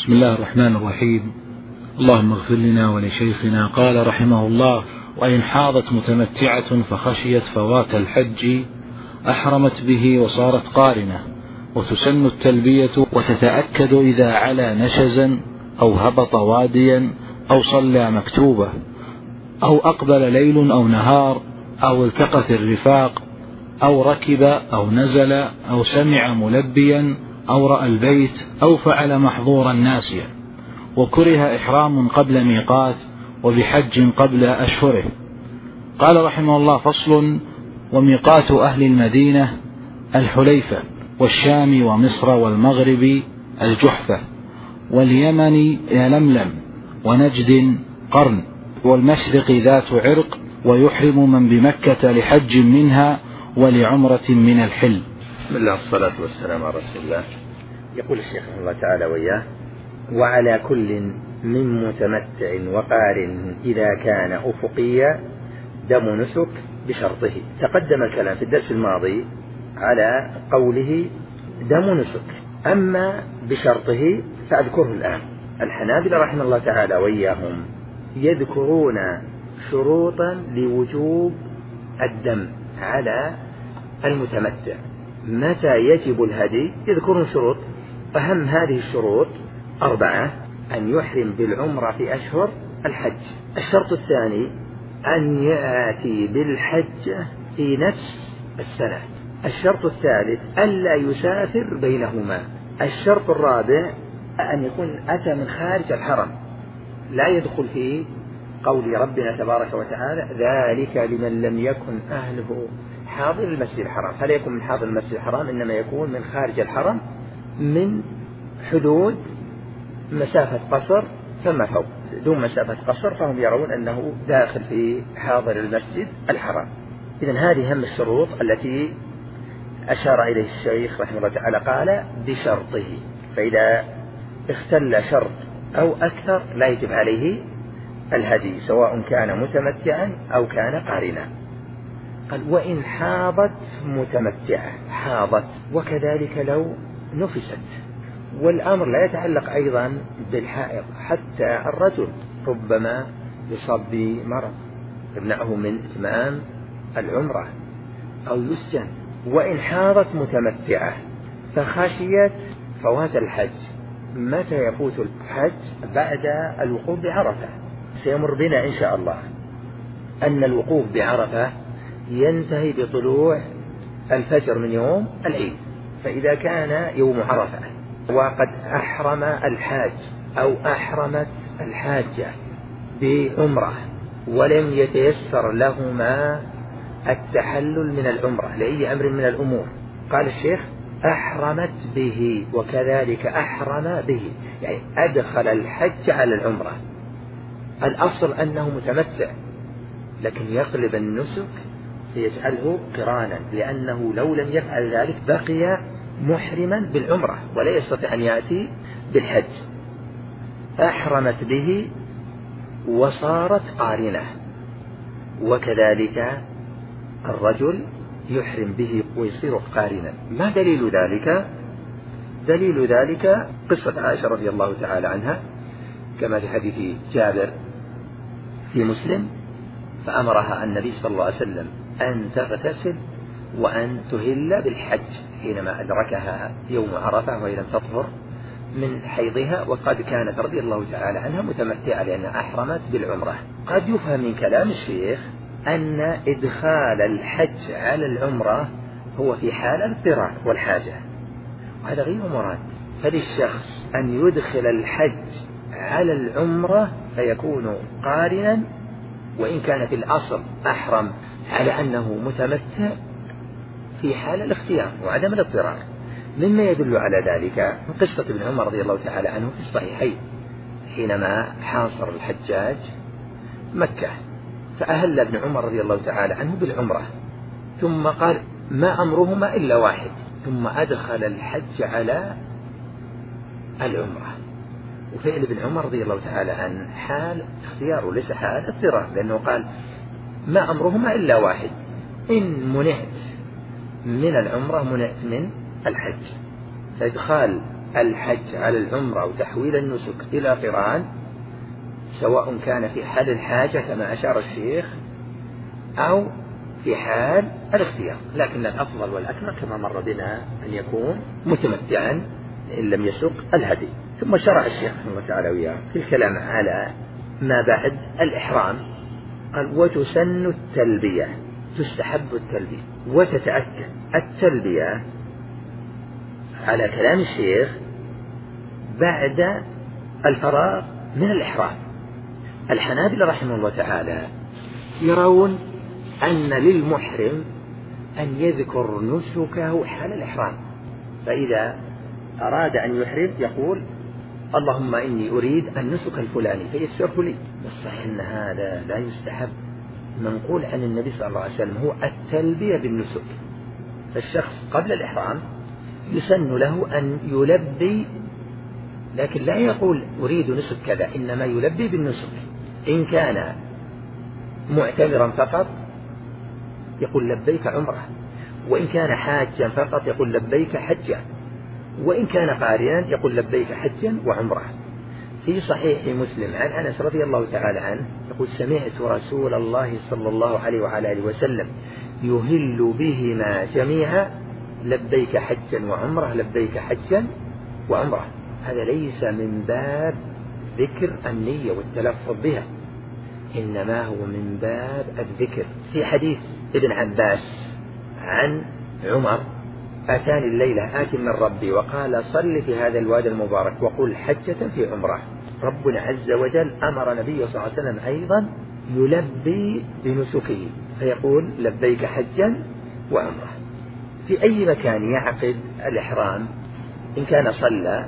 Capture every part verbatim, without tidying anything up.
بسم الله الرحمن الرحيم. اللهم اغفر لنا ولشيخنا. قال رحمه الله: وإن حاضت متمتعة فخشيت فوات الحج أحرمت به وصارت قارنة، وتسن التلبية وتتأكد إذا علا نشزا أو هبط واديا أو صلى مكتوبة أو أقبل ليل أو نهار أو التقت الرفاق أو ركب أو نزل أو سمع ملبيا أو رأى البيت أو فعل محظورا ناسيا. وكره إحرام قبل ميقات وبحج قبل أشهره. قال رحمه الله: فصل: وميقات أهل المدينة الحليفة، والشام ومصر والمغرب الجحفة، واليمن يلملم، ونجد قرن، والمشرق ذات عرق، ويحرم من بمكة لحج منها ولعمرة من الحل. بسم الله والصلاة والسلام على رسول الله. يقول الشيخ رحمه الله تعالى وإياه: وعلى كل من متمتع وقارن إذا كان أفقيا دم نسك بشرطه. تقدم الكلام في الدرس الماضي على قوله دم نسك، أما بشرطه فأذكره الآن. الحنابلة رحمه الله تعالى وإياهم يذكرون شروطا لوجوب الدم على المتمتع. متى يجب الهدي؟ يذكرون شروط. أهم هذه الشروط أربعة: أن يحرم بالعمرة في أشهر الحج. الشرط الثاني أن يأتي بالحج في نفس السنة. الشرط الثالث ألا يسافر بينهما. الشرط الرابع أن يكون أتى من خارج الحرم، لا يدخل في قول ربنا تبارك وتعالى: ذلك لمن لم يكن أهله حاضر المسجد الحرام. فلا يكون من حاضر المسجد الحرام، إنما يكون من خارج الحرم من حدود مسافة قصر ثم فوق. دون مسافة قصر فهم يرون أنه داخل في حاضر المسجد الحرام. إذن هذه هم الشروط التي أشار إليه الشيخ رحمه الله تعالى. قال بشرطه، فإذا اختل شرط أو أكثر لا يجب عليه الهدي، سواء كان متمتعا أو كان قارنا. قال: وإن حاضت متمتعة. حاضت وكذلك لو نفست. والأمر لا يتعلق أيضا بالحائض، حتى الرجل ربما يصاب بمرض يمنعه من إتمام العمرة أو يسجن. وإن حاضت متمتعة فخشيت فوات الحج. متى يفوت الحج؟ بعد الوقوف بعرفة. سيمر بنا إن شاء الله أن الوقوف بعرفة ينتهي بطلوع الفجر من يوم العيد. فإذا كان يوم عرفة وقد أحرم الحاج أو أحرمت الحاجة بعمرة ولم يتيسر لهما التحلل من العمرة لأي أمر من الأمور، قال الشيخ: أحرمت به، وكذلك أحرم به، يعني أدخل الحج على العمرة. الأصل أنه متمتع، لكن يقلب النسك فيجعله قرانا، لأنه لو لم يفعل ذلك بقي محرما بالعمرة ولا يستطيع أن يأتي بالحج. أحرمت به وصارت قارنة. وكذلك الرجل يحرم به ويصير قارنا. ما دليل ذلك؟ دليل ذلك قصة عائشة رضي الله تعالى عنها، كما في حديث جابر في مسلم: فأمرها النبي صلى الله عليه وسلم أن تغتسل وأن تهل بالحج حينما أدركها يوم عرفة وهي لم تطهر من حيضها، وقد كانت رضي الله تعالى عنها متمتعة لأنها أحرمت بالعمرة. قد يفهم من كلام الشيخ أن إدخال الحج على العمرة هو في حال الاضطرار والحاجة، وهذا غير مراد. فللشخص أن يدخل الحج على العمرة فيكون قارنا، وإن كان في الأصل أحرم على أنه متمتع في حال الاختيار وعدم الاضطرار. مما يدل على ذلك قصة ابن عمر رضي الله تعالى عنه في الصحيحين حينما حاصر الحجاج مكة، فأهل ابن عمر رضي الله تعالى عنه بالعمرة، ثم قال: ما أمرهما إلا واحد، ثم أدخل الحج على العمرة. وفعل ابن عمر رضي الله تعالى عنه حال اختيار وليس حال اضطرار، لأنه قال: ما أمرهما إلا واحد، إن منعت من العمرة منعت من الحج. فإدخال الحج على العمرة أو تحويل النسك إلى قران، سواء كان في حال الحاجة كما أشار الشيخ أو في حال الاختيار، لكن الأفضل والأكمل كما مر بنا أن يكون متمتعا إن لم يسق الهدي. ثم شرع الشيخ رحمه الله تعالى وياه في الكلام على ما بعد الإحرام، قال وتسن التلبية، تستحب التلبية وتتأكد التلبية على كلام الشيخ بعد الفراغ من الإحرام. الحنابلة رحمه الله تعالى يرون أن للمحرم أن يذكر نسكه حال الإحرام، فإذا أراد أن يحرم يقول اللهم إني أريد النسك الفلاني فيسره لي. والصحيح أن هذا لا يستحب، منقول عن النبي صلى الله عليه وسلم هو التلبية بالنسك، فالشخص قبل الإحرام يسن له أن يلبي، لكن لا يقول أريد نسك كذا، إنما يلبي بالنسك. إن كان معتمرا فقط يقول لبيك عمره، وإن كان حاجا فقط يقول لبيك حجا، وإن كان قارنا يقول لبيك حجا وعمره. في صحيح مسلم عن أنس رضي الله تعالى عنه يقول سمعت رسول الله صلى الله عليه وعلى آله وسلم يهل بهما جميعا لبيك حجا وعمره لبيك حجا وعمره. هذا ليس من باب ذكر النية والتلفظ بها، إنما هو من باب الذكر. في حديث ابن عباس عن عمر أتاني الليلة آت من ربي وقال صل في هذا الوادي المبارك وقل حجة في عمره. ربنا عز وجل أمر نبيه صلى الله عليه وسلم أيضا يلبي بنسكه فيقول لبيك حجا وعمره. في أي مكان يعقد الإحرام، إن كان صلى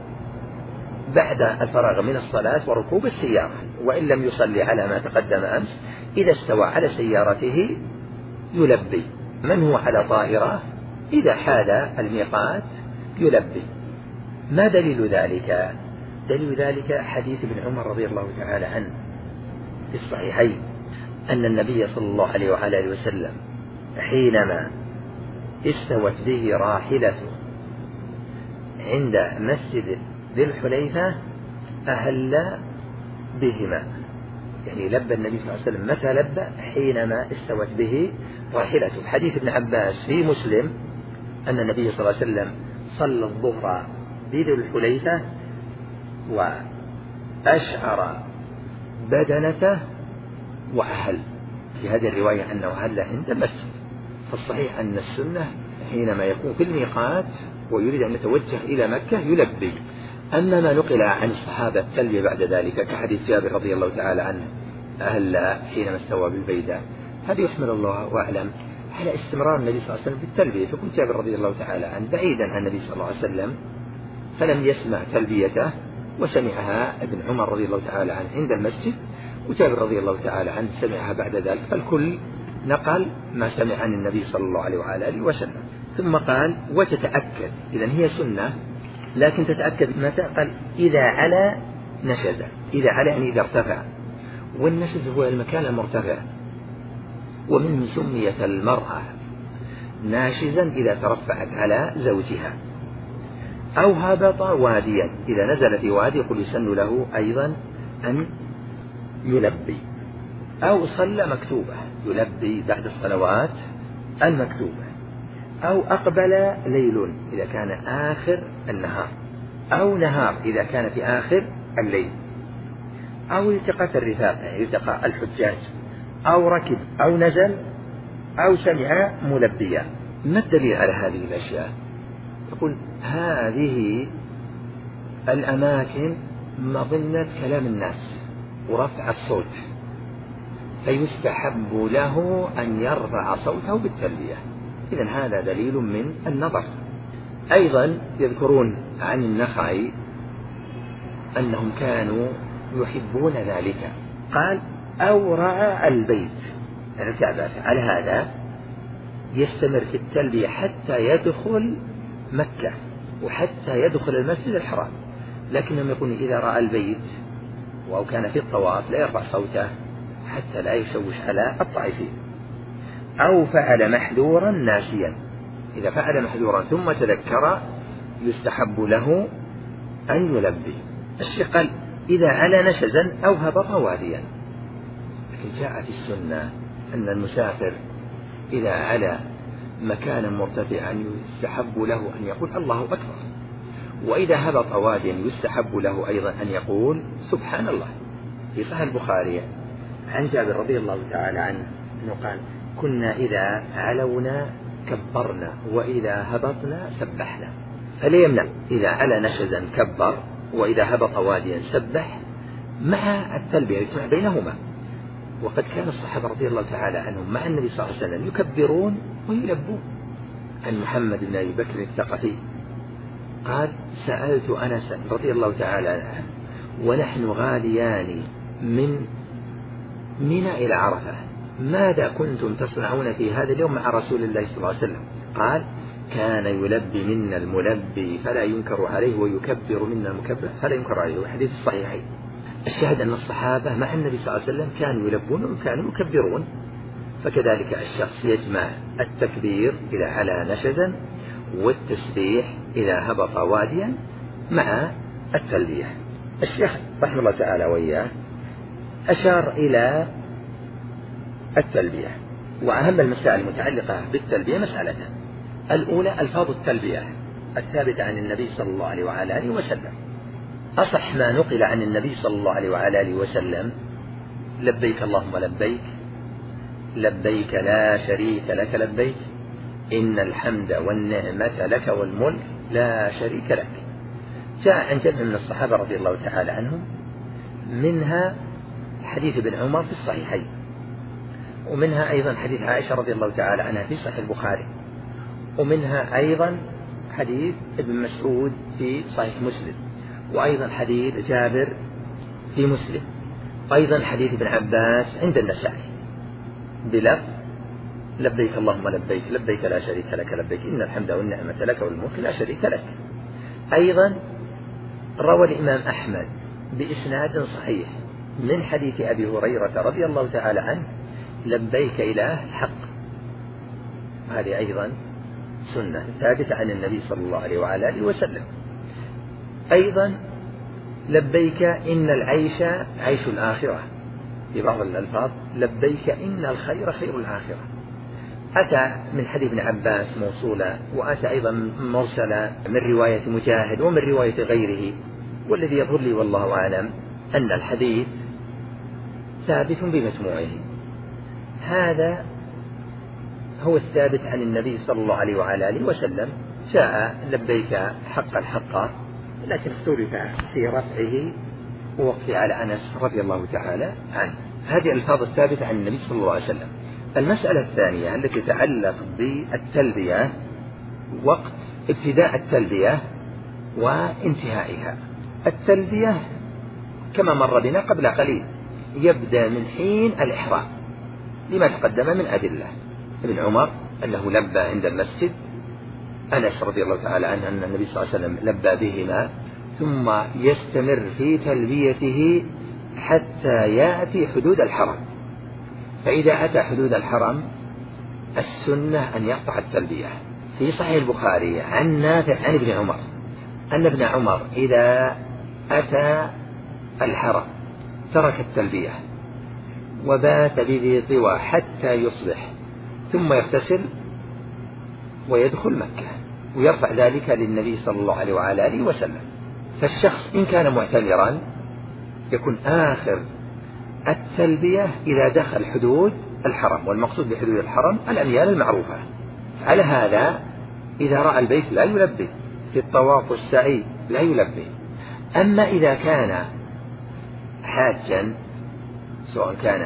بعد الفراغ من الصلاة وركوب السيارة، وإن لم يصلي على ما تقدم أمس، إذا استوى على سيارته يلبي. من هو على طائرة إذا حال الميقات يلبي. ما دليل ذلك؟ دليل ذلك حديث ابن عمر رضي الله تعالى عنه في الصحيحين أن النبي صلى الله عليه وعلى آله وسلم حينما استوت به راحلته عند مسجد ذي الحليفة أهل بهما، يعني لبى النبي صلى الله عليه وسلم. متى لبى؟ حينما استوت به راحلته. حديث ابن عباس في مسلم أن النبي صلى الله عليه وسلم صلى الظهر بذي الحليفة وأشعر بدنته وأهل. في هذه الرواية أنه أهل عند المسجد. فالصحيح أن السنة حينما يكون في الميقات ويريد أن يتوجه إلى مكة يلبي. أما ما نقل عن الصحابة التلبية بعد ذلك كحديث جابر رضي الله تعالى عنه أهل حينما استوى بالبيدة، هذا يحمل الله أعلم على استمرار النبي صلى الله عليه وسلم في التلبية. فكن جابر رضي الله تعالى عنه بعيدا عن النبي صلى الله عليه وسلم فلم يسمع تلبيته، وسمعها ابن عمر رضي الله تعالى عنه عند المسجد، وجابر رضي الله تعالى عنه سمعها بعد ذلك. فالكل نقل ما سمع عن النبي صلى الله عليه وعلى آله وسلم. ثم قال وتتأكد، إذن هي سنة لكن تتأكد متى؟ قال إذا على نشز. إذا على يعني إذا ارتفع، والنشز هو المكان المرتفع، ومنه سميت المرأة ناشزا إذا ترفعت على زوجها. أو هبط واديا، إذا نزل في وادي يقول يسن له أيضا أن يلبي. أو صلى مكتوبة يلبي بعد الصلوات المكتوبة. أو أقبل ليل إذا كان آخر النهار، أو نهار إذا كان في آخر الليل. أو التقت الرفاق يعني التقى الحجاج، أو ركب أو نزل، أو سمع ملبيا. ما الدليل على هذه الأشياء؟ يقول هذه الأماكن مظنة كلام الناس ورفع الصوت، فيستحب له أن يرفع صوته بالتلبية. إذن هذا دليل من النظر. أيضا يذكرون عن النخعي أنهم كانوا يحبون ذلك. قال أو رعى البيت الكعبة، على هذا يستمر في التلبية حتى يدخل مكة وحتى يدخل المسجد الحرام، لكنهم يقولون إذا رأى البيت أو كان في الطواف لا يرفع صوته حتى لا يشوش على الطائفين. أو فعل محذورا ناسيا، إذا فعل محذورا ثم تذكر يستحب له أن يلبي. الشيخ قال إذا على نشزا أو هبط واديا، لكن جاء في السنة أن المسافر إذا على مكانا مرتفعا يستحب له أن يقول الله أكبر، وإذا هبط واديا يستحب له أيضا أن يقول سبحان الله. في صحيح البخاري عن جابر رضي الله تعالى عنه أنه قال كنا إذا علونا كبرنا وإذا هبطنا سبحنا. فلا يمنع إذا على نشزا كبر وإذا هبط واديا سبح مع التلبية يجمع بينهما. وقد كان الصحابة رضي الله تعالى عنهم مع النبي صلى الله عليه وسلم يكبرون ويلبون. عن محمد بن أبي بكر الثقفي قال سألت أنس رضي الله تعالى عنه ونحن غاليان من منى إلى عرفة ماذا كنتم تصنعون في هذا اليوم مع رسول الله صلى الله عليه وسلم؟ قال كان يلبي منا الملبي فلا ينكر عليه ويكبر منا المكبر فلا ينكر عليه. حديث الصحيحين. الشاهد أن الصحابة مع النبي صلى الله عليه وسلم كانوا يلبون وكانوا يكبرون. فكذلك الشخص يجمع التكبير إذا على نشزا والتسبيح إذا هبط واديا مع التلبية. الشيخ رحمه الله تعالى وإياه أشار إلى التلبية، وأهم المسائل المتعلقة بالتلبية مسألتان. الأولى ألفاظ التلبية الثابتة عن النبي صلى الله عليه وعلى آله وسلم. أصح ما نقل عن النبي صلى الله عليه وعلى آله وسلم لبيك اللهم لبيك لبيك لا شريك لك لبيك إن الحمد والنعمة لك والملك لا شريك لك. جاء عن جمع من الصحابة رضي الله تعالى عنهم، منها حديث ابن عمر في الصحيحين، ومنها أيضا حديث عائشة رضي الله تعالى عنها في صحيح البخاري، ومنها أيضا حديث ابن مسعود في صحيح مسلم، وأيضا حديث جابر في مسلم، وأيضا حديث ابن عباس عند النسائي بلفظ لبيك اللهم لبيك لبيك لا شريك لك لبيك إن الحمد والنعمة لك والملك لا شريك لك. أيضا روى الإمام أحمد بإسناد صحيح من حديث أبي هريرة رضي الله تعالى عنه لبيك إله الحق. هذه أيضا سنة ثابتة عن النبي صلى الله عليه وعلى آله وسلم. أيضا لبيك إن العيش عيش الآخرة، في بعض الألفاظ لبيك إن الخير خير الآخرة. أتى من حديث ابن عباس موصولا، وأتى أيضا مرسلا من رواية مجاهد ومن رواية غيره، والذي يظهر لي والله أعلم أن الحديث ثابت بمجموعه. هذا هو الثابت عن النبي صلى الله عليه وعلى آله وسلم. جاء لبيك حقا حقا، لكن اختلف في رفعه ووقف على أنس رضي الله تعالى عنه. هذه الألفاظ الثابتة عن النبي صلى الله عليه وسلم. المسألة الثانية التي تتعلق بالتلبية وقت ابتداء التلبية وانتهائها. التلبية كما مر بنا قبل قليل يبدأ من حين الإحرام لما تقدم من أدلة. ابن عمر أنه لبى عند المسجد، أنس رضي الله تعالى عنه أن النبي صلى الله عليه وسلم لبى بهما، ثم يستمر في تلبيته حتى يأتي حدود الحرم. فإذا أتى حدود الحرم السنة أن يقطع التلبية. في صحيح البخاري عن نافع عن ابن عمر أن ابن عمر إذا أتى الحرم ترك التلبية وبات بذي طوى حتى يصبح، ثم يغتسل ويدخل مكة ويرفع ذلك للنبي صلى الله عليه وعلى آله وسلم. فالشخص إن كان معتمرا يكون آخر التلبية إذا دخل حدود الحرم، والمقصود بحدود الحرم الأميال المعروفة. على هذا إذا رأى البيت لا يلبي، في الطواف والسعي لا يلبي. أما إذا كان حاجا سواء كان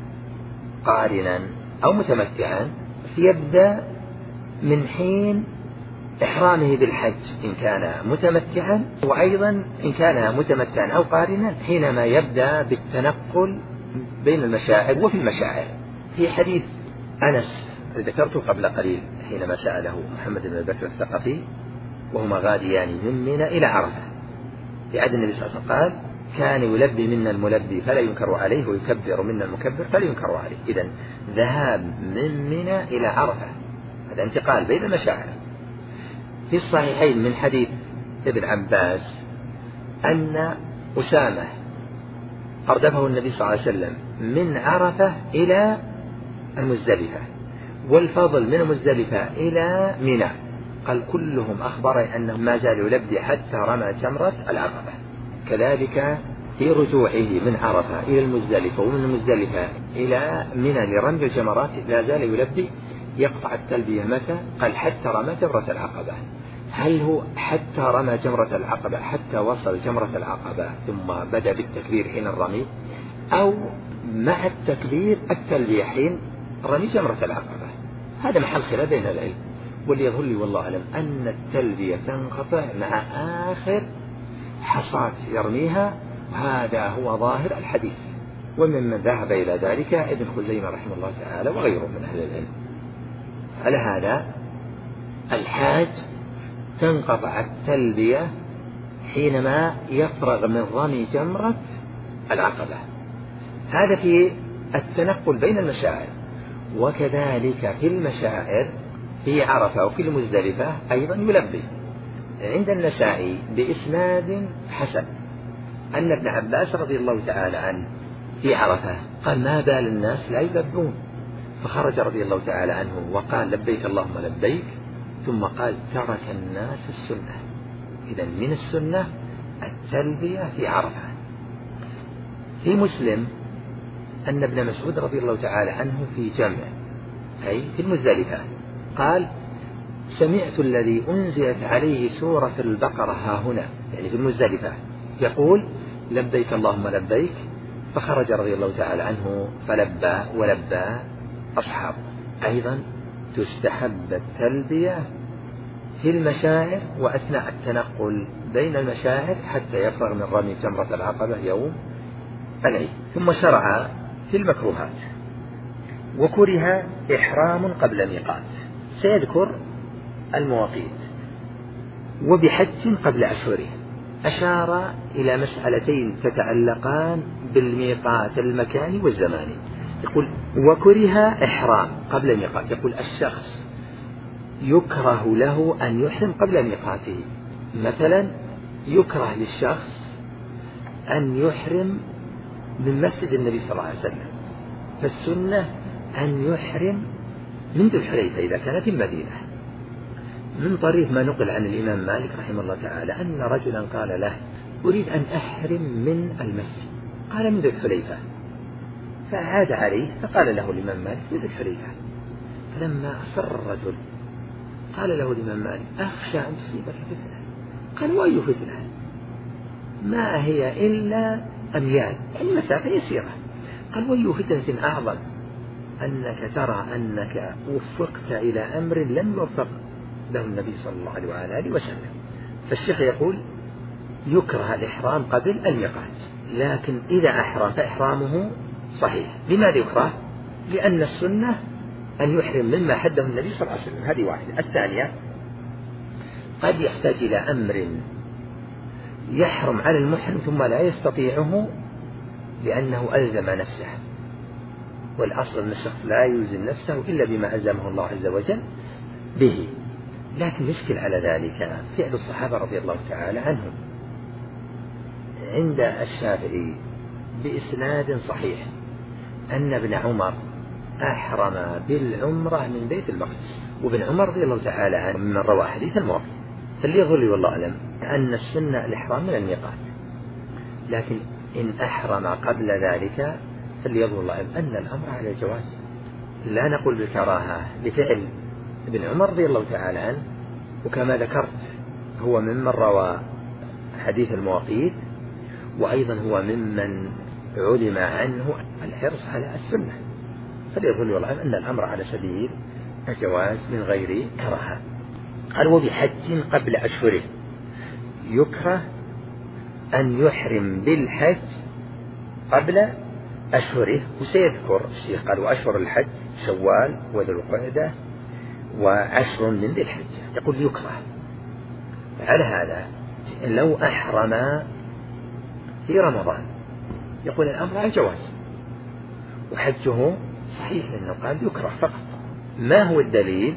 قارنا أو متمتعا فيبدأ من حين إحرامه بالحج إن كان متمتعا، وأيضا إن كان متمتعا أو قارنا حينما يبدأ بالتنقل بين المشاعر وفي المشاعر. في حديث أنس ذكرته قبل قليل حينما سأله محمد بن بكر الثقفي وهما غاديان من منى إلى عرفة في عهد النبي صلى الله عليه وسلم، قال كان يلبي منا الملبي فلا ينكر عليه ويكبر منا المكبر فلا ينكر عليه. إذن ذهاب من منى إلى عرفة هذا انتقال بين المشاعر. في الصحيحين من حديث ابن عباس أن أسامة أردفه النبي صلى الله عليه وسلم من عرفة إلى المزدلفة، والفضل من المزدلفة إلى منى، قال كلهم أخبر أنه ما زال يلبي حتى رمى جمرة العقبة. كذلك في رجوعه من عرفة إلى المزدلفة ومن المزدلفة إلى منى لرمي الجمرات لا زال يلبي، يقطع التلبية متى؟ قال حتى رمى جمرة العقبة. هل هو حتى رمى جمرة العقبة حتى وصل جمرة العقبة ثم بدأ بالتكبير حين الرمي، أو مع التكبير التلبية حين رمي جمرة العقبة؟ هذا محل خلاف بين العلم، واللي يظهر لي والله أعلم أن التلبية تنقطع مع آخر حصاة يرميها، وهذا هو ظاهر الحديث، وممن ذهب إلى ذلك ابن خزيمة رحمه الله تعالى وغيره من أهل العلم. على هذا الحاج تنقطع التلبية حينما يفرغ من رمي جمرة العقبة. هذا في التنقل بين المشاعر، وكذلك في المشاعر في عرفة وفي المزدلفة أيضا يلبي. عند النسائي بإسناد حسن أن ابن عباس رضي الله تعالى عنه في عرفة قال ما بال الناس لا يلبون، فخرج رضي الله تعالى عنه وقال لبيك اللهم لبيك، ثم قال ترك الناس السنة. إذن من السنة التلبية في عرفة. في مسلم أن ابن مسعود رضي الله تعالى عنه في جمع أي في المزدلفة قال سمعت الذي أنزلت عليه سورة البقرة ها هنا، يعني في المزدلفة، يقول لبيك اللهم لبيك، فخرج رضي الله تعالى عنه فلبى ولبى أصحابه. أيضا تستحب التلبية في المشاعر وأثناء التنقل بين المشاعر حتى يفرغ من رمي جمرة العقبة يوم العيد. ثم شرع في المكروهات، وكره إحرام قبل ميقات، سيذكر المواقيت. وبحج قبل أشهره، أشار إلى مسألتين تتعلقان بالميقات المكاني والزماني. يقول وكره إحرام قبل ميقات، يقول الشخص يكره له أن يحرم قبل ميقاته. مثلا يكره للشخص أن يحرم من مسجد النبي صلى الله عليه وسلم، فالسنة أن يحرم من ذي الحليفة إذا كان في المدينة، من طريق ما نقل عن الإمام مالك رحمه الله تعالى أن رجلا قال له أريد أن أحرم من المسجد، قال من ذي الحليفة، فعاد عليه فقال له الإمام مالك من ذي الحليفة. فلما أصر الرجل قال له الإمام مالك أخشى أن تصيبك فتنة. قال وأي فتنة؟ ما هي إلا أميال، يعني مسافة يسيرة. قال وأي فتنة أعظم أنك ترى أنك وفقت إلى أمر لم يوفق له النبي صلى الله عليه وآله وسلم. فالشيخ يقول يكره الإحرام قبل الميقات، لكن إذا أحرم فإحرامه صحيح. لماذا يكره؟ لأن السنة أن يحرم مما حده النبي صلى الله عليه وسلم، هذه واحدة. الثانية قد يحتاج إلى أمر يحرم على المحرم ثم لا يستطيعه لأنه ألزم نفسه، والأصل أن الشخص لا يلزم نفسه إلا بما ألزمه الله عز وجل به. لكن يشكل على ذلك فعل الصحابة رضي الله تعالى عنهم. عند الشافعي بإسناد صحيح أن ابن عمر أحرم بالعمرة من بيت المقدس، وابن عمر رضي الله تعالى عنه من روى حديث المواقف. فاللي يظل والله أعلم أن السنة الإحرام من الميقات، لكن إن أحرم قبل ذلك فاللي يظل الله أن الأمر على الجواز، لا نقول بالكراهة لفعل ابن عمر رضي الله تعالى عنه. وكما ذكرت هو ممن روى حديث المواقيت، وأيضا هو ممن علم عنه الحرص على السنة، فليظل والله أن الأمر على سبيل الجواز من غير كراهة. قال وبحج قبل أشهره، يكره أن يحرم بالحج قبل أشهره، وسيذكر الشيخ قال وأشهر الحج شوال وذو القعدة وعشر من ذي الحجة. يقول يكره. على هذا لو أحرم في رمضان يقول الأمر على الجواز وحجه صحيح، لأنه قال يكره فقط. ما هو الدليل؟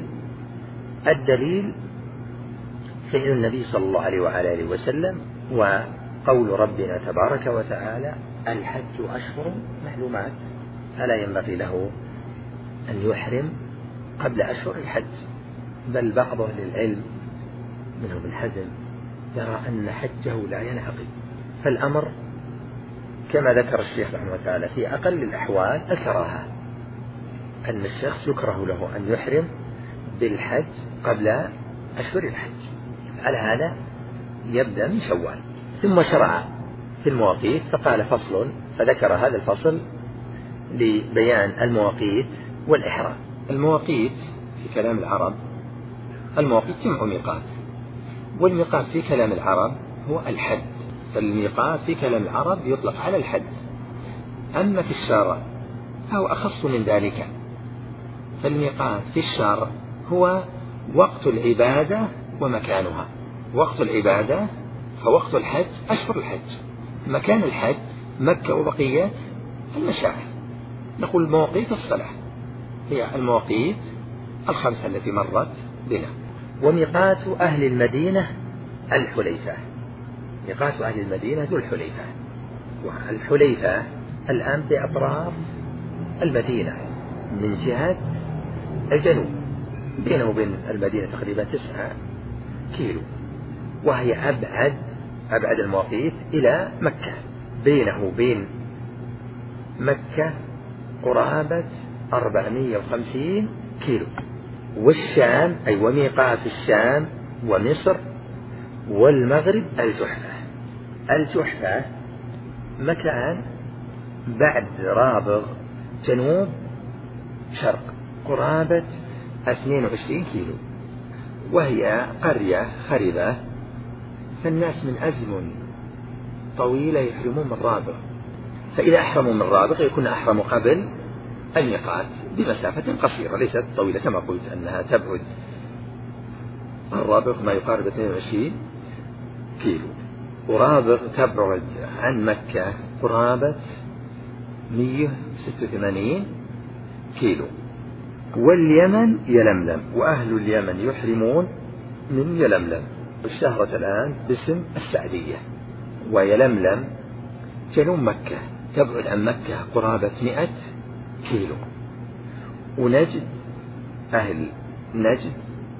الدليل فعل النبي صلى الله عليه وآله وسلم وقول قول ربنا تبارك وتعالى: الحج أشهر معلومات، فلا ينبغي له أن يحرم قبل أشهر الحج. بل بعض أهل العلم منهم ابن حزم يرى أن حجه لا ينعقد. فالأمر كما ذكر الشيخ رحمه الله تعالى في أقل الأحوال الكراهة، أن الشخص يكره له أن يحرم بالحج قبل أشهر الحج. على هذا يبدأ من شوال. ثم شرع في المواقيت فقال: فصل، فذكر هذا الفصل لبيان المواقيت والإحرام. المواقيت في كلام العرب، المواقيت جمع ميقات، والميقات في كلام العرب هو الحد. فالميقات في كلام العرب يطلق على الحد. أما في الشرع فهو أخص من ذلك. فالميقات في الشرع هو وقت العبادة ومكانها. وقت العبادة فوقت الحج أشهر الحج، مكان الحج مكة وبقية المشاعر. نقول مواقيت الصلاة هي المواقيت الخمسة التي مرت بنا. وميقات أهل المدينة الحليفة. ميقات أهل المدينة ذو الحليفة. والحليفة الآن بأطراف المدينة من جهة الجنوب، بينه وبين المدينة تقريبا تسعة كيلو، وهي أبعد أبعد المواقيت إلى مكة. بينه وبين مكة قرابة أربعمائة وخمسين كيلو. والشام أي وميقات الشام ومصر والمغرب الجحفة. الجحفة مكان بعد رابغ جنوب شرق قرابة اثنين وعشرين كيلو، وهي قرية خربة. فالناس من أزمن طويلة يحرمون من رابغ، فإذا أحرموا من رابغ يكون أحرموا قبل الميقات بمسافة قصيرة ليست طويلة، كما قلت أنها تبعد الرابغ ما يقارب اثنين وعشرين كيلو، ورابغ تبعد عن مكة قرابة مئة وستة وثمانين كيلو. واليمن يلملم، وأهل اليمن يحرمون من يلملم، الشهرة الآن باسم السعدية. ويلملم جنوب مكة تبعد عن مكة قرابة مئة كيلو. ونجد أهل نجد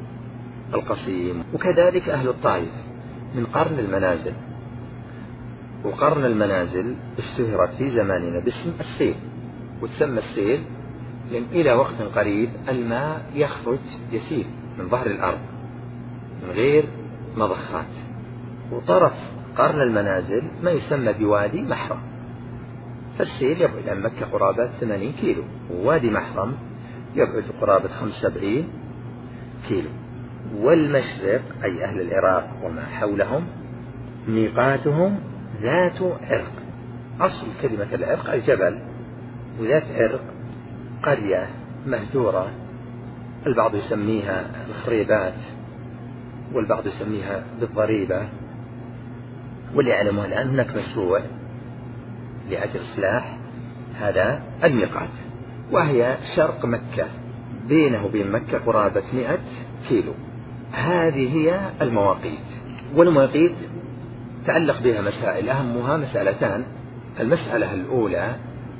القصيم، وكذلك أهل الطائف من قرن المنازل. وقرن المنازل اشتهرت في زماننا باسم السيل، وتسمى السيل لأن إلى وقت قريب الماء يخرج يسيل من ظهر الأرض من غير مضخات. وطرف قرن المنازل ما يسمى بوادي محرم. فالسيل يبعد عن مكة قرابة ثمانين كيلو، ووادي محرم يبعد قرابة خمسة وسبعين كيلو. والمشرق أي أهل العراق وما حولهم ميقاتهم ذات عرق. أصل كلمة العرق الجبل، وذات عرق قرية مهجورة، البعض يسميها الخريبات والبعض يسميها بالضريبة. واللي يعلمه الآن هناك مشروع لأجل إصلاح هذا الميقات، وهي شرق مكة بينه وبين مكة قرابة مئة كيلو. هذه هي المواقيت. والمواقيت تعلق بها مسائل، أهمها مسألتان. المسألة الأولى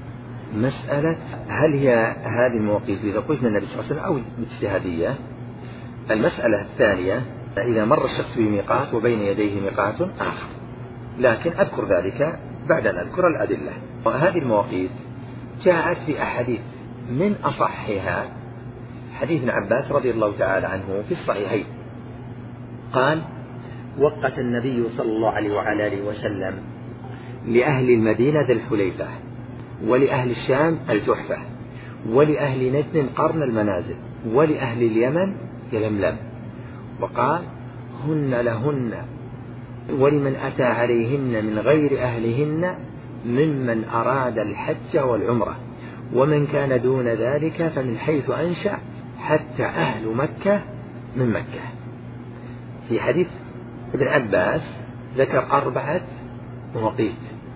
مسألة هل هي هذه المواقيت إذا قلت النبي صلى الله عليه وسلم أو اجتهادية. المسألة الثانية إذا مر الشخص بميقات وبين يديه ميقات آخر، لكن أذكر ذلك بعد أن أذكر الأدلة. وهذه المواقيت جاءت في أحاديث، من أصحها حديث ابن عباس رضي الله تعالى عنه في الصحيحين قال: وقت النبي صلى الله عليه وعلى آله وسلم لأهل المدينة ذي الحليفة، ولأهل الشام الجحفة، ولأهل نجد قرن المنازل، ولأهل اليمن يلملم. وقال: هن لهن ولمن أتى عليهن من غير أهلهن ممن أراد الحج والعمرة، ومن كان دون ذلك فمن حيث أنشأ حتى أهل مكة من مكة. في حديث ابن عباس ذكر أربعة مواقيت،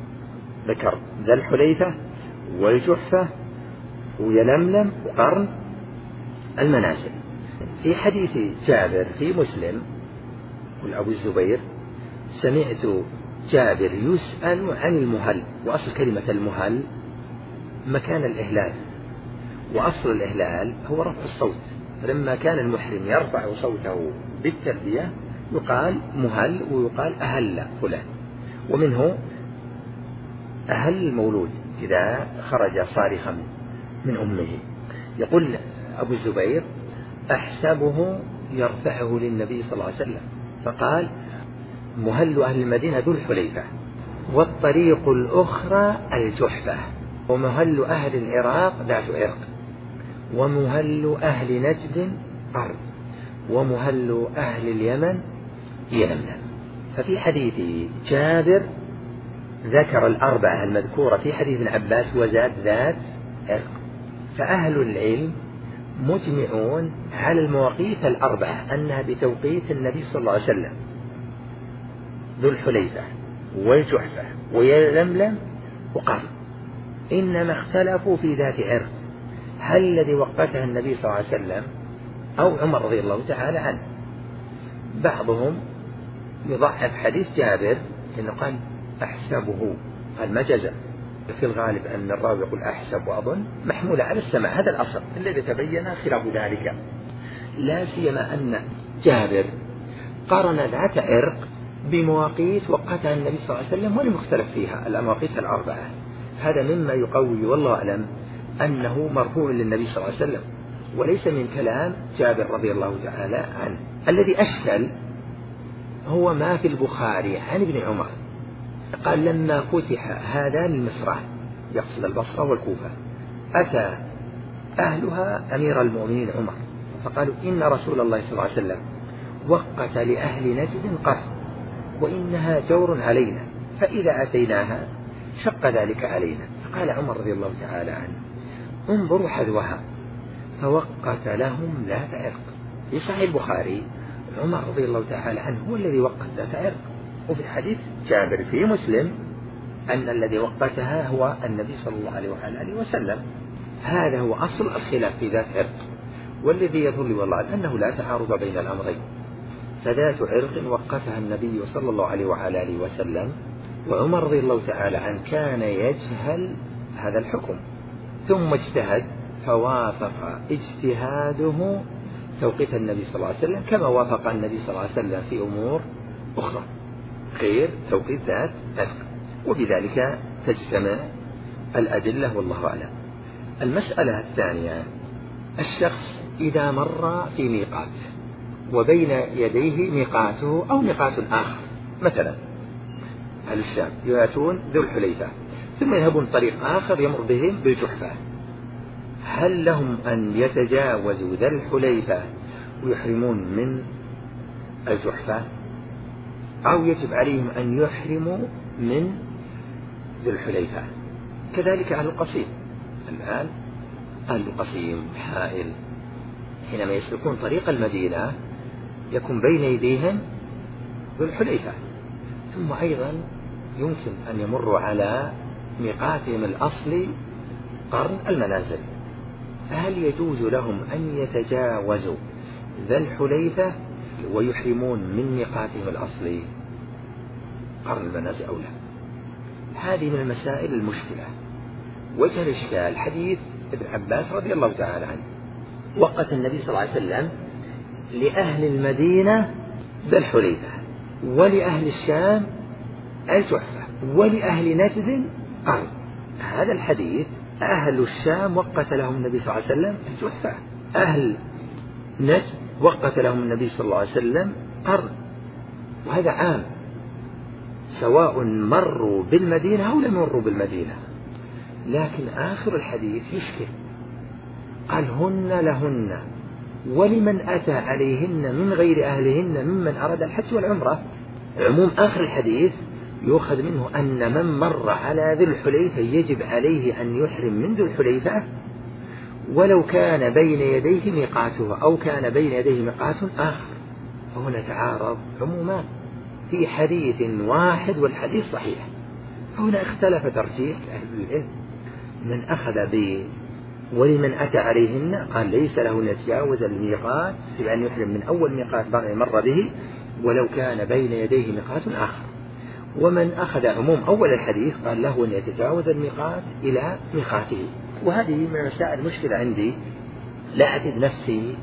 ذكر ذا الحليفة والجحفة ويلملم وقرن المنازل. في حديث جابر في مسلم قل أبو الزبير: سمعت جابر يسأل عن المهل، وأصل كلمة المهل مكان الإهلال، وأصل الإهلال هو رفع الصوت. لما كان المحرم يرفع صوته بالتلبية يقال مهل ويقال أهل فلان، ومنه أهل المولود إذا خرج صارخا من أمه. يقول أبو الزبير أحسبه يرفعه للنبي صلى الله عليه وسلم، فقال مهل أهل المدينة ذو الحليفة، والطريق الأخرى الجحفة، ومهل أهل العراق ذات عرق، ومهل أهل نجد قرن، ومهل أهل اليمن يلملم. ففي حديث جابر ذكر الأربعة المذكورة في حديث ابن عباس وزاد ذات عرق. فأهل العلم مجمعون على المواقيت الأربعة أنها بتوقيت النبي صلى الله عليه وسلم، ذو الحليفة والجحفة ويلملم وقرن، إنما اختلفوا في ذات عرق، هل الذي وقتها النبي صلى الله عليه وسلم أو عمر رضي الله تعالى عنه. بعضهم يضعف حديث جابر إنه قال أحسبه، قال ما جزم. في الغالب أن الراوي يقول أحسب وأظن محمولة على السماع، هذا الأصل الذي تبين خلاف ذلك، لا سيما أن جابر قارن ذات عرق بمواقيت وقتها النبي صلى الله عليه وسلم ولم يختلف فيها المواقيت الأربعة. هذا مما يقوي والله أعلم أنه مرفوع للنبي صلى الله عليه وسلم وليس من كلام جابر رضي الله تعالى عنه. الذي أشكل هو ما في البخاري عن ابن عمر قال لما فتح هذان المصران، يقصد البصرة والكوفة، أتى أهلها أمير المؤمنين عمر فقالوا إن رسول الله صلى الله عليه وسلم وقت لأهل نجد قرن وإنها جور علينا، فإذا أتيناها شق ذلك علينا. فقال عمر رضي الله تعالى عنه انظروا حذوها، فوقت لهم ذات عرق. في صحيح البخاري عمر رضي الله تعالى عنه هو الذي وقت ذات عرق، وفي حديث جابر في مسلم أن الذي وقتها هو النبي صلى الله عليه وآله وسلم. هذا هو أصل الخلاف في ذات عرق، والذي يظل والله أنه لا تعارض بين الأمرين. فذات عرق وقتها النبي صلى الله عليه وآله وسلم، وعمر رضي الله تعالى عنه كان يجهل هذا الحكم ثم اجتهد فوافق اجتهاده توقيت النبي صلى الله عليه وسلم، كما وافق النبي صلى الله عليه وسلم في أمور أخرى غير توقيت ذات عرق، وبذلك تجتمع الأدلة والله أعلم. المسألة الثانية، الشخص إذا مر في ميقات وبين يديه ميقاته أو ميقات آخر، مثلا أهل الشام يأتون ذو الحليفة ثم يذهبون طريق آخر يمر بهم بالجحفة، هل لهم أن يتجاوزوا ذا الحليفة ويحرمون من الجحفة، أو يجب عليهم أن يحرموا من ذي الحليفة؟ كذلك أهل القصيم، الآن أهل القصيم حائل حينما يسلكون طريق المدينة يكون بين يديهم ذو الحليفة، ثم أيضا يمكن أن يمروا على ميقاتهم الأصلي قرن المنازل، فهل يجوز لهم أن يتجاوزوا ذا الحليفة ويحرمون من ميقاتهم الأصلي قرن المنازل أو لا؟ هذه من المسائل المشكلة. وجه الإشكال حديث ابن عباس رضي الله تعالى عنه، وقت النبي صلى الله عليه وسلم لأهل المدينة ذا الحليفة، ولأهل الشام الجحفة، ولأهل نجد قرن. هذا الحديث أهل الشام وقت لهم النبي صلى الله عليه وسلم الجحفة، أهل نجد وقت لهم النبي صلى الله عليه وسلم قرن، وهذا عام سواء مروا بالمدينة أو لم يمروا بالمدينة. لكن آخر الحديث يشكل، قال هن لهن ولمن أتى عليهن من غير أهلهن ممن أراد الحج والعمرة. عموم آخر الحديث يؤخذ منه أن من مر على ذي الحليفة يجب عليه أن يحرم من ذي الحليفة ولو كان بين يديه ميقاته أو كان بين يديه ميقات آخر. فهنا تعارض عموما في حديث واحد والحديث صحيح، فهنا اختلف ترجيح أهل العلم. من أخذ ب ولمن أتى عليهن قال ليس له أن يتجاوز الميقات بأن يحرم من أول ميقات بعد مر به ولو كان بين يديه ميقات آخر، ومن أخذ عموم أول الحديث قال له أن يتجاوز الميقات إلى ميقاته. وهذه من المسائل المشكلة عندي، لا أجد نفسي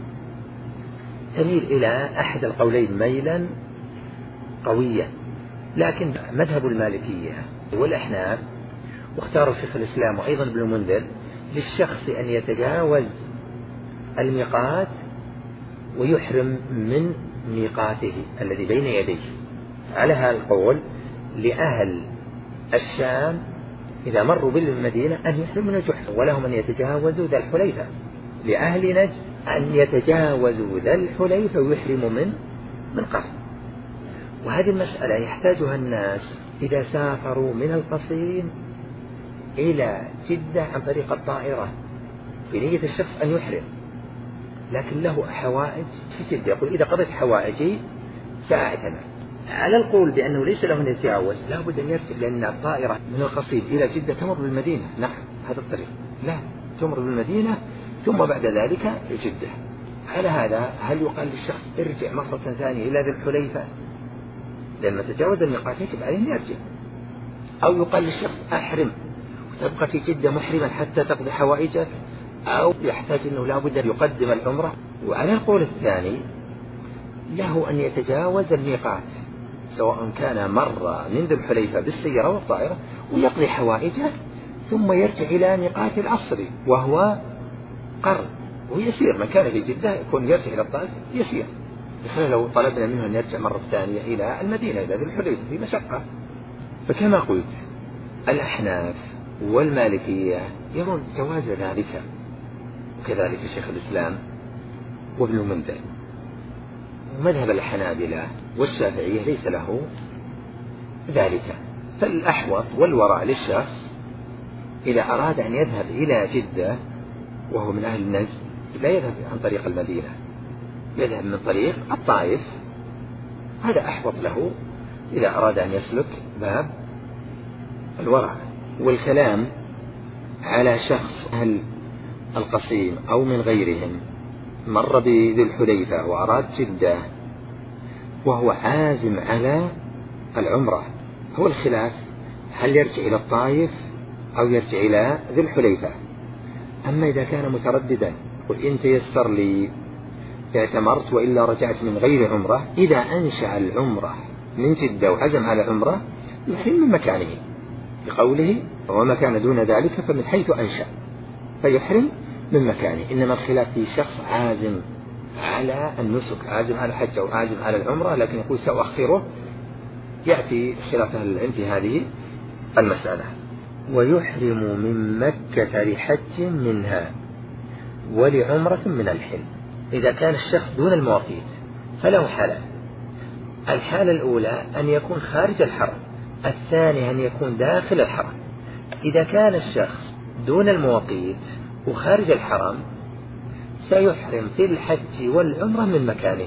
تميل إلى أحد القولين ميلا قويا، لكن مذهب المالكية والأحناف واختاروا شيخ الإسلام وأيضا ابن المنذر للشخص أن يتجاوز الميقات ويحرم من ميقاته الذي بين يديه. على هذا القول لأهل الشام إذا مروا بالمدينة أن يحرموا من الجحفة، ولهم أن يتجاوزوا ذا الحليفة. لأهل نجد أن يتجاوزوا ذا الحليفة ويحرموا من من قرن. وهذه المسألة يحتاجها الناس إذا سافروا من القصيم إلى جدة عن طريق الطائرة بنية الشخص أن يحرم، لكن له حوائج في جدة، يقول إذا قضيت حوائجي ساعتنا. على القول بأنه ليس له أن يتجاوز لا بد أن يرجع، لأن الطائرة من القصيم إلى جدة تمر بالمدينة. نعم هذا الطريق، لا تمر بالمدينة ثم بعد ذلك جدة. على هذا هل يقال للشخص ارجع مرة ثانية إلى ذي الحليفة لما تجاوز الميقات يجب عليه أن يرجع، أو يقال للشخص أحرم وتبقى في جدة محرما حتى تقضي حوائجك، أو يحتاج أنه لا بد أن يقدم العمرة. وعلى القول الثاني له أن يتجاوز الميقات سواء كان مر من ذي الحليفة بالسيارة والطائرة ويقضي حوائجه ثم يرجع إلى ميقات الأصلي وهو قرن، ويسير. من كان في جدة يكون يرجع إلى الطائف يسير. مثلا لو طلبنا منه أن يرجع مرة ثانية إلى المدينة إلى ذي الحليفة في مشقة. فكما قلت الأحناف والمالكية يرون جواز ذلك، وكذلك شيخ الإسلام وابن المنذر. ومذهب الحنابلة والشافعية ليس له ذلك. فالأحوط والوراء للشخص إذا أراد أن يذهب إلى جدة وهو من أهل النجد لا يذهب عن طريق المدينة، يذهب من طريق الطائف. هذا أحوط له إذا أراد أن يسلك باب الورع. والكلام على شخص أهل القصيم أو من غيرهم مر بذي الحليفة وأراد جدة وهو عازم على العمرة، هو الخلاف هل يرجع إلى الطائف أو يرجع إلى ذي الحليفة. أما إذا كان مترددا قل إن تيسر لي اعتمرت وإلا رجعت من غير عمرة، إذا أنشأ العمرة من جدة وعزم على عمرة يحرم من مكانه بقوله وما كان دون ذلك فمن حيث أنشأ، فيحرم من مكانه. إنما الخلاف في شخص عازم على النسك، عازم على الحج أو عازم على العمرة لكن يقول سأؤخره، يأتي خلاف أهل العلم في هذه المسألة. ويحرم من مكة لحج منها ولعمرة من الحل. إذا كان الشخص دون المواقيت فله حالة. الحالة الأولى أن يكون خارج الحرم، الثانية أن يكون داخل الحرم. إذا كان الشخص دون المواقيت وخارج الحرم سيحرم في الحج والعمرة من مكانه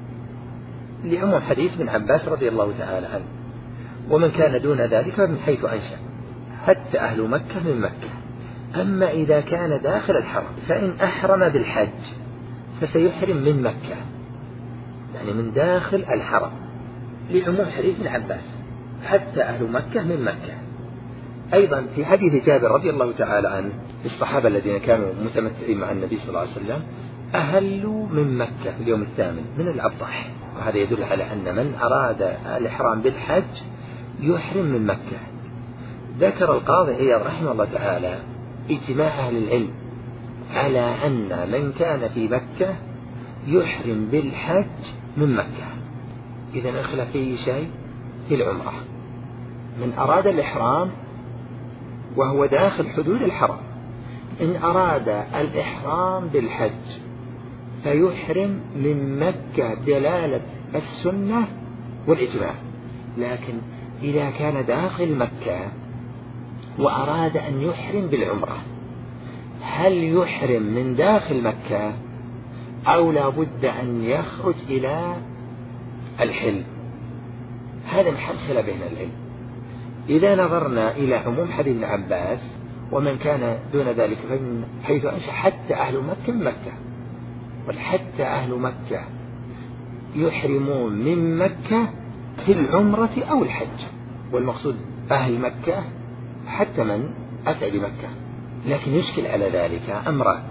لعموم حديث ابن عباس رضي الله تعالى عنه. ومن كان دون ذلك فمن حيث أنشأ، حتى أهل مكة من مكة. أما إذا كان داخل الحرم فإن أحرم بالحج فسيحرم من مكة، يعني من داخل الحرم لعموم حديث ابن عباس، حتى أهل مكة من مكة. أيضا في حديث جابر رضي الله تعالى عنه الصحابة الذين كانوا متمتعين مع النبي صلى الله عليه وسلم أهلوا من مكة في اليوم الثامن من الأبطح، وهذا يدل على أن من أراد الإحرام بالحج يحرم من مكة. ذكر القاضي عياض رحمه الله تعالى اجماع أهل العلم على أن من كان في مكة يحرم بالحج من مكة. إذن الخلاف فيه شيء في العمرة، من أراد الإحرام وهو داخل حدود الحرم، إن أراد الإحرام بالحج فيحرم من مكة دلالة السنة والإجماع. لكن إذا كان داخل مكة وأراد أن يحرم بالعمرة هل يحرم من داخل مكة أو لا بد أن يخرج إلى الحل؟ هذا محل خلاف بين العلم. إذا نظرنا إلى عموم حديث ابن عباس ومن كان دون ذلك فمن حيث أنشأ حتى أهل مكة من مكة، وحتى أهل مكة يحرمون من مكة في العمرة أو الحج، والمقصود أهل مكة حتى من أتى بمكة. لكن يشكل على ذلك أمران: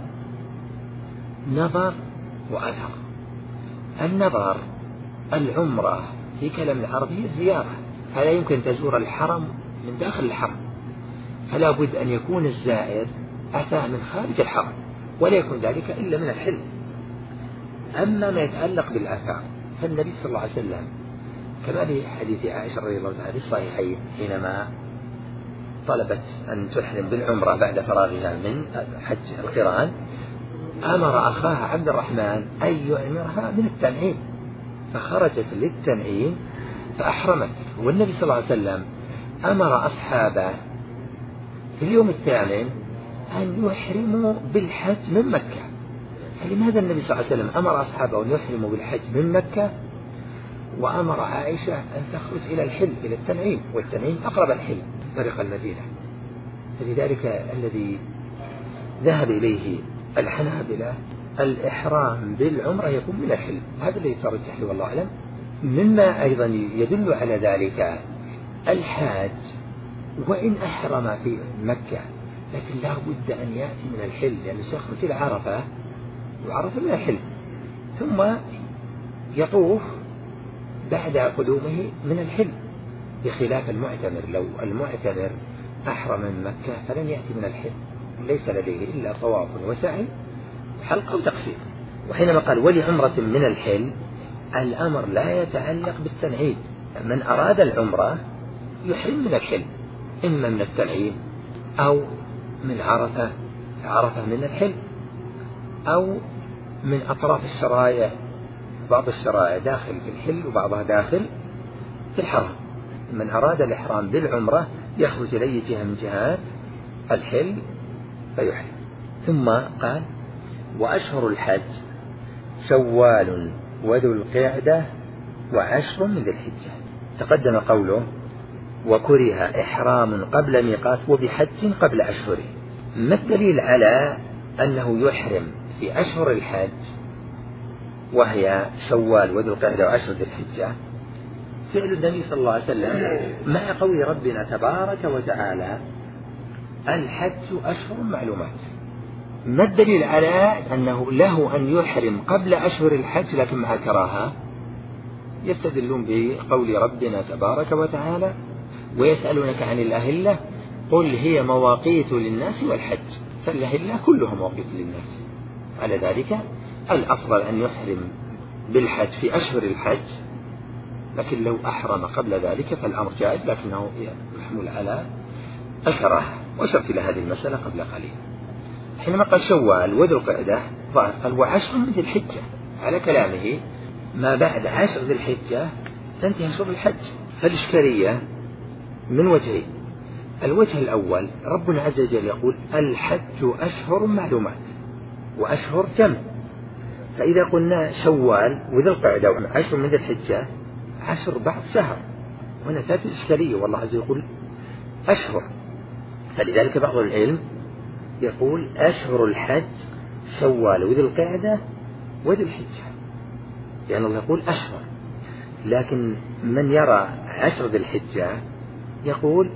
نظر وأثر. النظر العمرة في كلام العرب هي الزيارة، فلا يمكن تزور الحرم من داخل الحرم، فلا بد أن يكون الزائر أتى من خارج الحرم، ولا يكون ذلك إلا من الحل. أما ما يتعلق بالآثار فالنبي صلى الله عليه وسلم كما في حديث عائشة رضي الله عنها في الصحيحين حينما طلبت أن تحرم بالعمرة بعد فراغها من حج القران، أمر أخاها عبد الرحمن أن يعمرها من التنعيم، فخرجت للتنعيم فأحرمت. والنبي صلى الله عليه وسلم أمر أصحابه في اليوم الثامن أن يحرموا بالحج من مكة. فلماذا النبي صلى الله عليه وسلم أمر أصحابه أن يحرموا بالحج من مكة، وأمر عائشة أن تخرج إلى الحل إلى التنعيم، والتنعيم أقرب الحل طريق المدينة؟ فلذلك الذي ذهب إليه الحنابلة الإحرام بالعمرة يكون من الحل، هذا الذي ترجح له والله أعلم. مما أيضا يدل على ذلك الحاج وإن أحرم في مكة لكن لا بد أن يأتي من الحل، لأنه سيخرج إلى عرفة وعرفة من الحل، ثم يطوف بعد قدومه من الحل، بخلاف المعتمر. لو المعتمر أحرم من مكة فلن يأتي من الحل، ليس لديه إلا طواف وسعي حلق أو تقصير. وحينما قال ولعمرة من الحل، الأمر لا يتعلق بالتنعيم. من أراد العمرة يحرم من الحل، إما من التنعيم أو من عرفة عرفة من الحل، أو من أطراف الشرائع، بعض الشرائع داخل في الحل وبعضها داخل في الحرم. من أراد الإحرام بالعمرة يخرج إليه جهة من جهات الحل فيحرم. ثم قال وأشهر الحج شوال وذو القعدة وعشر من ذي الحجة. تقدم قوله وكره إحرام قبل ميقات وبحج قبل أشهره. ما الدليل على أنه يحرم في أشهر الحج وهي شوال وذو القعدة وعشر ذي الحجة؟ فعل النبي صلى الله عليه وسلم مع قول ربنا تبارك وتعالى الحج أشهر معلومات. ما الدليل على أنه له أن يحرم قبل أشهر الحج لكن مع كراهة؟ يستدلون بقول ربنا تبارك وتعالى ويسألونك عن الأهلة قل هي مواقيت للناس والحج، فالأهلة كلها مواقيت للناس. على ذلك الأفضل أن يحرم بالحج في أشهر الحج، لكن لو أحرم قبل ذلك فالأمر جائز لكنه يحمل على الكراهة. وشرت إلى هذه المسألة قبل قليل. حينما قال شوال وذو القعدة قال وعشر من ذي الحجة، على كلامه ما بعد عشر ذي الحجة تنتهي أشهر الحج. فالإشكالية من وجهين: الوجه الأول ربنا عز وجل يقول الحج أشهر معلومات، وأشهر جمع، فإذا قلنا شوال وذو القعدة وعشر من ذي الحجة عشر بعض شهر، وهنا تأتي الإشكالية والله عز وجل يقول أشهر. فلذلك بعض العلم يقول أشهر الحج شوال وذو القعدة وذو الحجة، يعني الله يقول أشهر. لكن من يرى عشر ذي الحجة يقول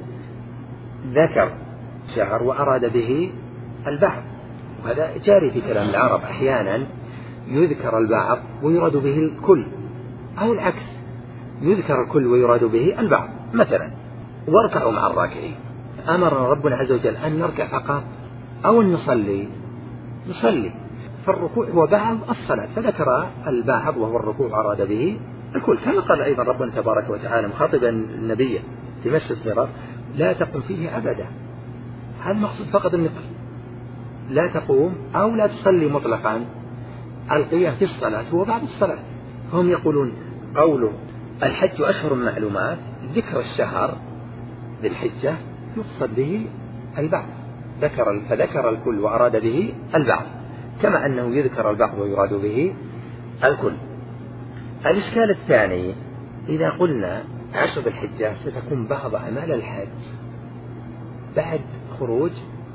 ذكر شهر وأراد به البعض، وهذا جاري في كلام العرب، أحيانا يذكر البعض ويراد به الكل، أو العكس يذكر الكل ويراد به البعض. مثلا واركعوا مع الراكعين، أمر ربنا عز وجل أن نركع فقط أو أن نصلي نصلي فالركوع هو بعض الصلاة، فذكر البعض وهو الركوع أراد به الكل. كما قال أيضا ربنا تبارك وتعالى مخاطبا النبي في مسجد الحرام لا تقم فيه أبدا. هذا المقصود فقط أنك لا تقوم أو لا تصلي مطلقا، القيام في الصلاة هو بعد الصلاة. هم يقولون قوله الحج أشهر معلومات، ذكر الشهر بالحجة يقصد به البعض، ذكر فذكر الكل وأراد به البعض، كما أنه يذكر البعض ويراد به الكل. الإشكال الثاني إذا قلنا عشر ذي الحجة ستكون بعض أعمال الحج بعد خروج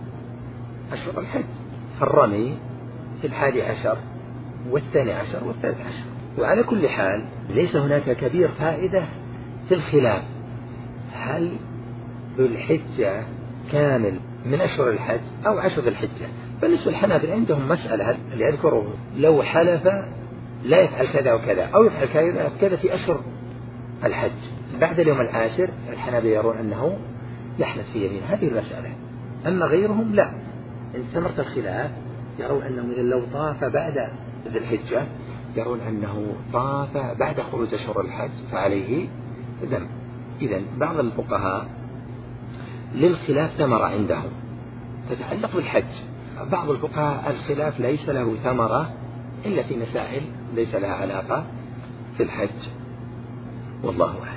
أشهر الحج، فالرمي في الحادي عشر والثاني عشر والثالث عشر. وعلى كل حال ليس هناك كبير فائدة في الخلاف، هل ذو الحجة كامل من أشهر الحج أو عشر ذي الحجة؟ بالنسبة للحنابلة عندهم مسألة اللي يذكره لو حلف لا يفعل كذا وكذا أو يفعل كذا وكذا في أشهر الحج بعد اليوم العاشر، الحنابلة يرون أنه يحلف في يمين. هذه المسألة. أما غيرهم لا، إن استمرت الخلاف يرون أنه من لو طاف بعد ذي الحجة يرون أنه طاف بعد خروج أشهر الحج فعليه دم. إذن بعض الفقهاء للخلاف ثمرة عندهم تتعلق بالحج، بعض الفقهاء الخلاف ليس له ثمرة إلا في مسائل ليس لها علاقة في الحج، والله أعلم.